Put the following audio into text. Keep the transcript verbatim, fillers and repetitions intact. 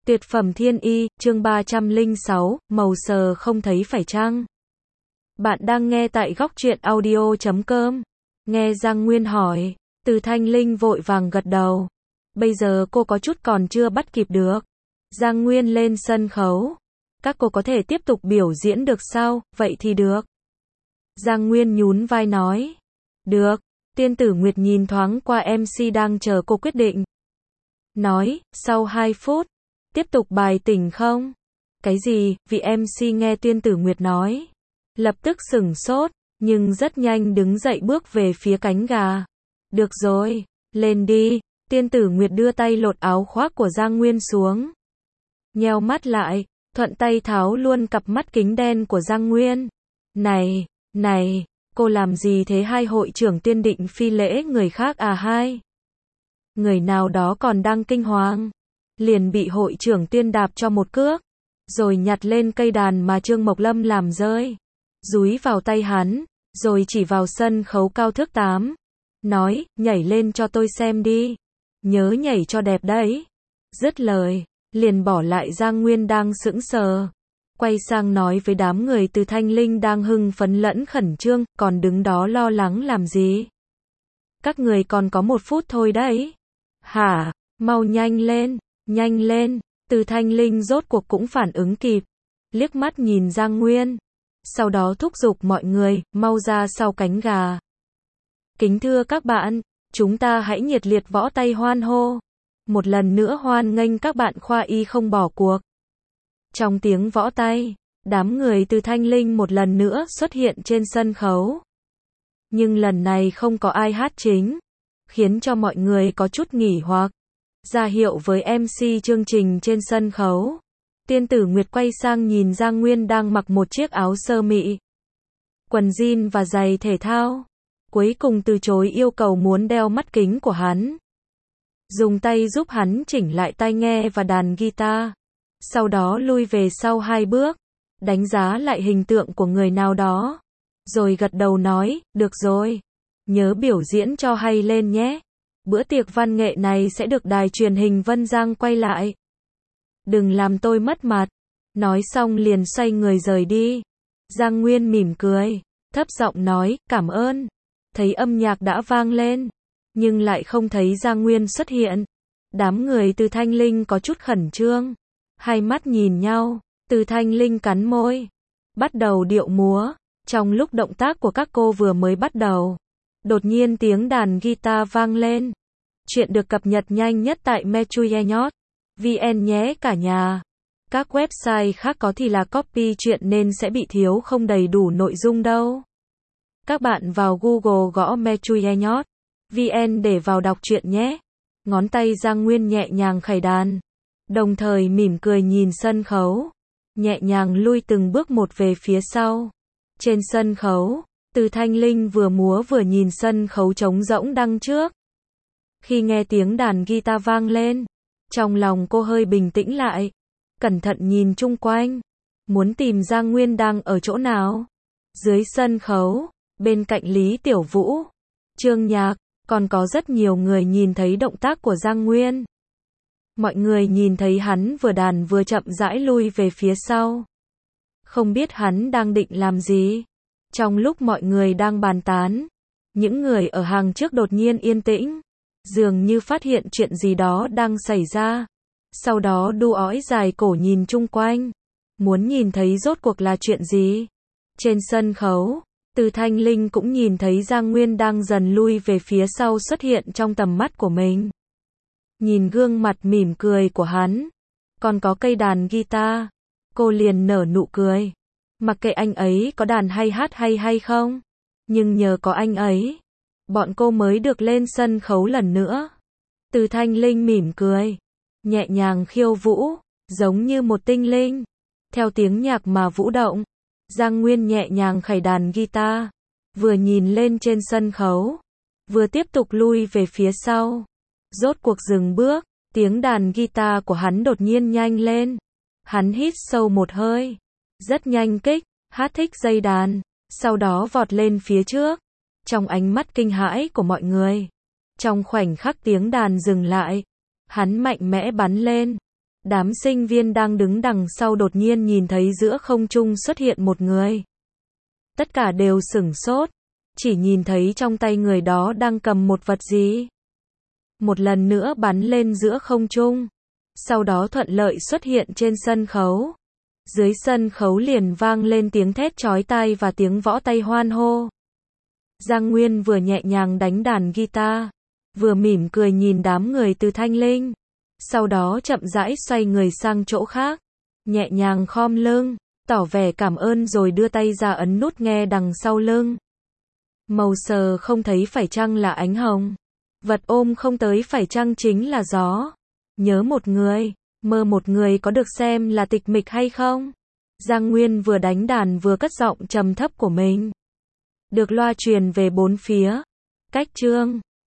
Tuyệt phẩm thiên y, chương ba trăm lẻ sáu, màu sờ không thấy phải chăng? Bạn đang nghe tại góc truyện audio chấm com. Nghe Giang Nguyên hỏi, Từ Thanh Linh vội vàng gật đầu. Bây giờ cô có chút còn chưa bắt kịp được. Giang Nguyên lên sân khấu. Các cô có thể tiếp tục biểu diễn được sao? Vậy thì được. Giang Nguyên nhún vai nói. Được. Tiên tử Nguyệt nhìn thoáng qua em xê đang chờ cô quyết định. Nói, sau hai phút. Tiếp tục bài tỉnh không? Cái gì? Vị em xê nghe Tiên tử Nguyệt nói. Lập tức sửng sốt, nhưng rất nhanh đứng dậy bước về phía cánh gà. Được rồi, lên đi. Tiên tử Nguyệt đưa tay lột áo khoác của Giang Nguyên xuống. Nheo mắt lại, thuận tay tháo luôn cặp mắt kính đen của Giang Nguyên. Này, này, cô làm gì thế? Hai hội trưởng Tiên định phi lễ người khác à? Hai người nào đó còn đang kinh hoàng, liền bị hội trưởng Tiên đạp cho một cước, rồi nhặt lên cây đàn mà Trương Mộc Lâm làm rơi, dúi vào tay hắn, rồi chỉ vào sân khấu cao thước tám, nói, nhảy lên cho tôi xem đi, nhớ nhảy cho đẹp đấy. Dứt lời, liền bỏ lại Giang Nguyên đang sững sờ, quay sang nói với đám người Từ Thanh Linh đang hưng phấn lẫn khẩn trương, còn đứng đó lo lắng làm gì? Các người còn có một phút thôi đấy. Hả? Mau nhanh lên, nhanh lên. Từ Thanh Linh rốt cuộc cũng phản ứng kịp, liếc mắt nhìn Giang Nguyên, sau đó thúc giục mọi người, mau ra sau cánh gà. Kính thưa các bạn, chúng ta hãy nhiệt liệt võ tay hoan hô. Một lần nữa hoan nghênh các bạn khoa y không bỏ cuộc. Trong tiếng võ tay, đám người Từ Thanh Linh một lần nữa xuất hiện trên sân khấu. Nhưng lần này không có ai hát chính, khiến cho mọi người có chút nghỉ hoặc. Ra hiệu với em xê chương trình trên sân khấu. Tiên tử Nguyệt quay sang nhìn Giang Nguyên đang mặc một chiếc áo sơ mi, quần jean và giày thể thao. Cuối cùng từ chối yêu cầu muốn đeo mắt kính của hắn. Dùng tay giúp hắn chỉnh lại tai nghe và đàn guitar. Sau đó lui về sau hai bước, đánh giá lại hình tượng của người nào đó. Rồi gật đầu nói, được rồi. Nhớ biểu diễn cho hay lên nhé. Bữa tiệc văn nghệ này sẽ được đài truyền hình Vân Giang quay lại. Đừng làm tôi mất mặt. Nói xong liền xoay người rời đi. Giang Nguyên mỉm cười, thấp giọng nói, cảm ơn. Thấy âm nhạc đã vang lên, nhưng lại không thấy Giang Nguyên xuất hiện. Đám người Từ Thanh Linh có chút khẩn trương. Hai mắt nhìn nhau, Từ Thanh Linh cắn môi, bắt đầu điệu múa. Trong lúc động tác của các cô vừa mới bắt đầu, đột nhiên tiếng đàn guitar vang lên. Chuyện được cập nhật nhanh nhất tại mechuyenot chấm vn nhé cả nhà. Các website khác có thì là copy chuyện nên sẽ bị thiếu không đầy đủ nội dung đâu. Các bạn vào Google gõ mechuyenot chấm vn để vào đọc truyện nhé. Ngón tay Giang Nguyên nhẹ nhàng khẩy đàn, đồng thời mỉm cười nhìn sân khấu, nhẹ nhàng lui từng bước một về phía sau. Trên sân khấu, Từ Thanh Linh vừa múa vừa nhìn sân khấu trống rỗng đằng trước. Khi nghe tiếng đàn guitar vang lên, trong lòng cô hơi bình tĩnh lại, cẩn thận nhìn chung quanh, muốn tìm Giang Nguyên đang ở chỗ nào. Dưới sân khấu, bên cạnh Lý Tiểu Vũ, Trương Nhạc, còn có rất nhiều người nhìn thấy động tác của Giang Nguyên. Mọi người nhìn thấy hắn vừa đàn vừa chậm rãi lui về phía sau. Không biết hắn đang định làm gì. Trong lúc mọi người đang bàn tán, những người ở hàng trước đột nhiên yên tĩnh, dường như phát hiện chuyện gì đó đang xảy ra. Sau đó đu ói dài cổ nhìn chung quanh, muốn nhìn thấy rốt cuộc là chuyện gì. Trên sân khấu, Từ Thanh Linh cũng nhìn thấy Giang Nguyên đang dần lui về phía sau xuất hiện trong tầm mắt của mình. Nhìn gương mặt mỉm cười của hắn, còn có cây đàn guitar, cô liền nở nụ cười. Mặc kệ anh ấy có đàn hay hát hay hay không, nhưng nhờ có anh ấy, bọn cô mới được lên sân khấu lần nữa. Từ Thanh Linh mỉm cười, nhẹ nhàng khiêu vũ, giống như một tinh linh, theo tiếng nhạc mà vũ động. Giang Nguyên nhẹ nhàng khẩy đàn guitar, vừa nhìn lên trên sân khấu, vừa tiếp tục lui về phía sau. Rốt cuộc dừng bước, tiếng đàn guitar của hắn đột nhiên nhanh lên. Hắn hít sâu một hơi, rất nhanh kích, hát thích dây đàn, sau đó vọt lên phía trước. Trong ánh mắt kinh hãi của mọi người, trong khoảnh khắc tiếng đàn dừng lại, hắn mạnh mẽ bắn lên, Đám sinh viên đang đứng đằng sau đột nhiên nhìn thấy giữa không trung xuất hiện một người. Tất cả đều sửng sốt, chỉ nhìn thấy trong tay người đó đang cầm một vật gì. Một lần nữa bắn lên giữa không trung, sau đó thuận lợi xuất hiện trên sân khấu. Dưới sân khấu liền vang lên tiếng thét chói tai và tiếng võ tay hoan hô. Giang Nguyên vừa nhẹ nhàng đánh đàn guitar, vừa mỉm cười nhìn đám người từ Thanh Linh. Sau đó chậm rãi xoay người sang chỗ khác, nhẹ nhàng khom lưng, tỏ vẻ cảm ơn rồi đưa tay ra ấn nút nghe đằng sau lưng. Màu sờ không thấy phải chăng là ánh hồng. Vật ôm không tới phải chăng chính là gió. Nhớ một người, mơ một người có được xem là tịch mịch hay không? Giang Nguyên vừa đánh đàn vừa cất giọng trầm thấp của mình. Được loa truyền về bốn phía. Cách chương